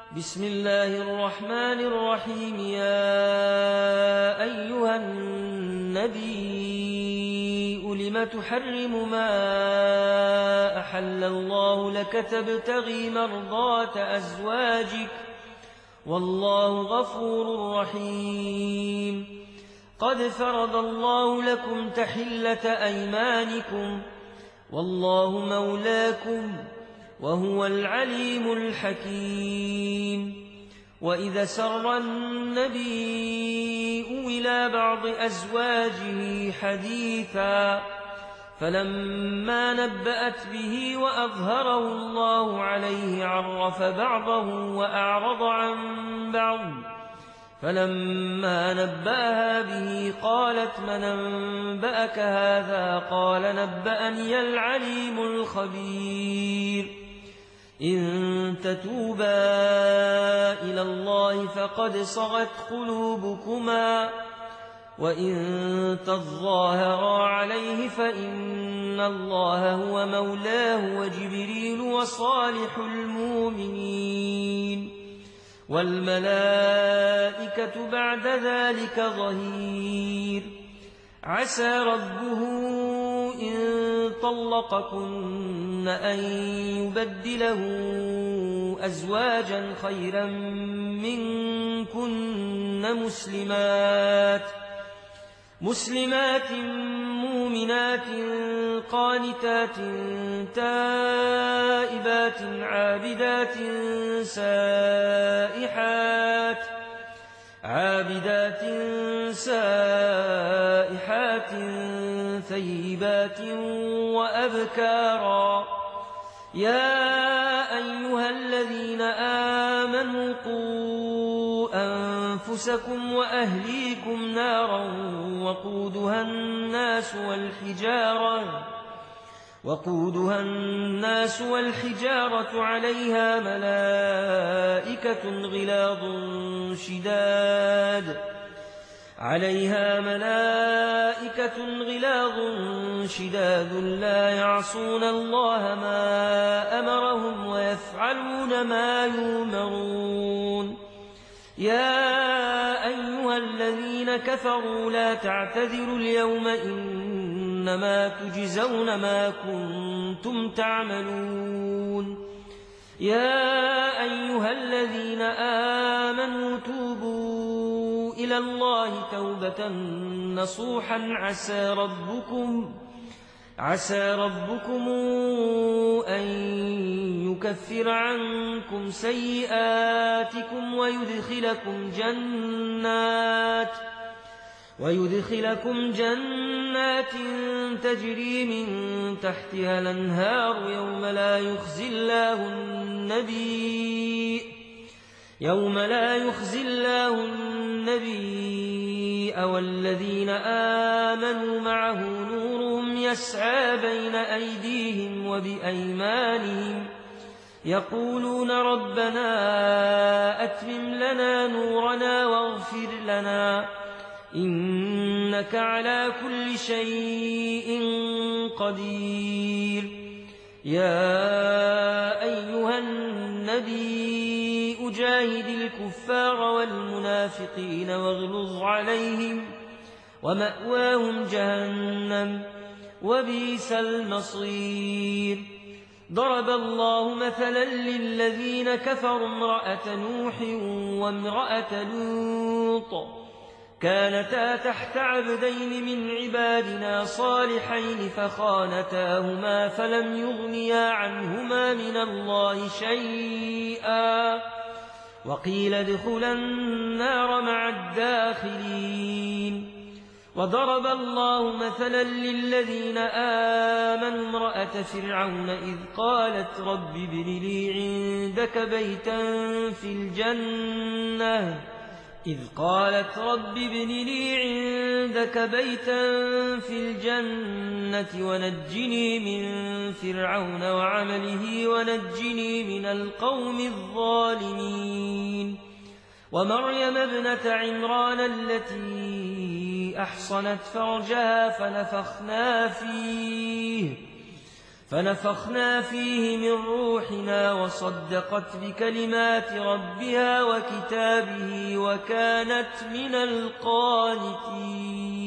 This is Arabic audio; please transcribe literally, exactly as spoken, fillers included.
بسم الله الرحمن الرحيم. يا أيها النبي لم تحرم ما أحل الله لك تبتغي مرضات أزواجك والله غفور رحيم. قد فرض الله لكم تحلة أيمانكم والله مولاكم وهو العليم الحكيم. وإذا سر النبي إلى بعض أزواجه حديثا فلما نبأت به وأظهره الله عليه عرف بعضه وأعرض عن بعض، فلما نبأها به قالت من أنبأك هذا؟ قال نبأني العليم الخبير. إن تتوبا إلى الله فقد صغت قلوبكما وإن تظاهرا عليه فإن الله هو مولاه وجبريل وصالح المؤمنين والملائكة بعد ذلك ظهير. عسى ربه إن طلقكن أن يبدله أزواجا خيرا منكن مسلمات مسلمات مؤمنات قانتات تائبات عابدات سائحات عابدات سائحات ثيبات وأبكارا. يا أيها الذين آمنوا قوا أنفسكم وأهليكم نارا وقودها الناس والحجارة وقودها الناس والحجارة عليها ملائكة غلاظ شداد عليها ملائكة غلاظ شداد لا يعصون الله ما أمرهم ويفعلون ما يؤمرون. يا أيها الذين كفروا لا تعتذروا اليوم إنما تجزون ما كنتم تعملون. يا أيها الذين آمنوا توبوا إلى الله توبة نصوحا عسى ربكم عسى ربكم أن يكفر عنكم سيئاتكم ويدخلكم جنات ويدخلكم جنات تجري من تحتها الأنهار يوم لا يخزي الله النبي يوم لا يخزي الله النبي والذين آمنوا معه نورهم يسعى بين أيديهم وبأيمانهم يقولون ربنا أتمم لنا نورنا واغفر لنا إنك على كل شيء قدير. يا أيها النبي أجاهد الكفار والمنافقين واغلظ عليهم ومأواهم جهنم وبئس المصير. ضرب الله مثلا للذين كفروا امرأة نوح وامرأة لوط كانتا تحت عبدين من عبادنا صالحين فخانتاهما فلم يغنيا عنهما من الله شيئا وقيل ادخلا النار مع الداخلين. وضرب الله مثلا للذين آمنوا امرأة فرعون إذ قالت رب ابن لي عندك بيتا في الجنة إذ قالت رب ابن لي عندك بيتا في الجنة ونجني من فرعون وعمله ونجني من القوم الظالمين. ومريم ابنة عمران التي أحصنت فرجها فنفخنا فيه فنفخنا فيه من روحنا وصدقت بكلمات ربها وكتابه وكانت من القانتين.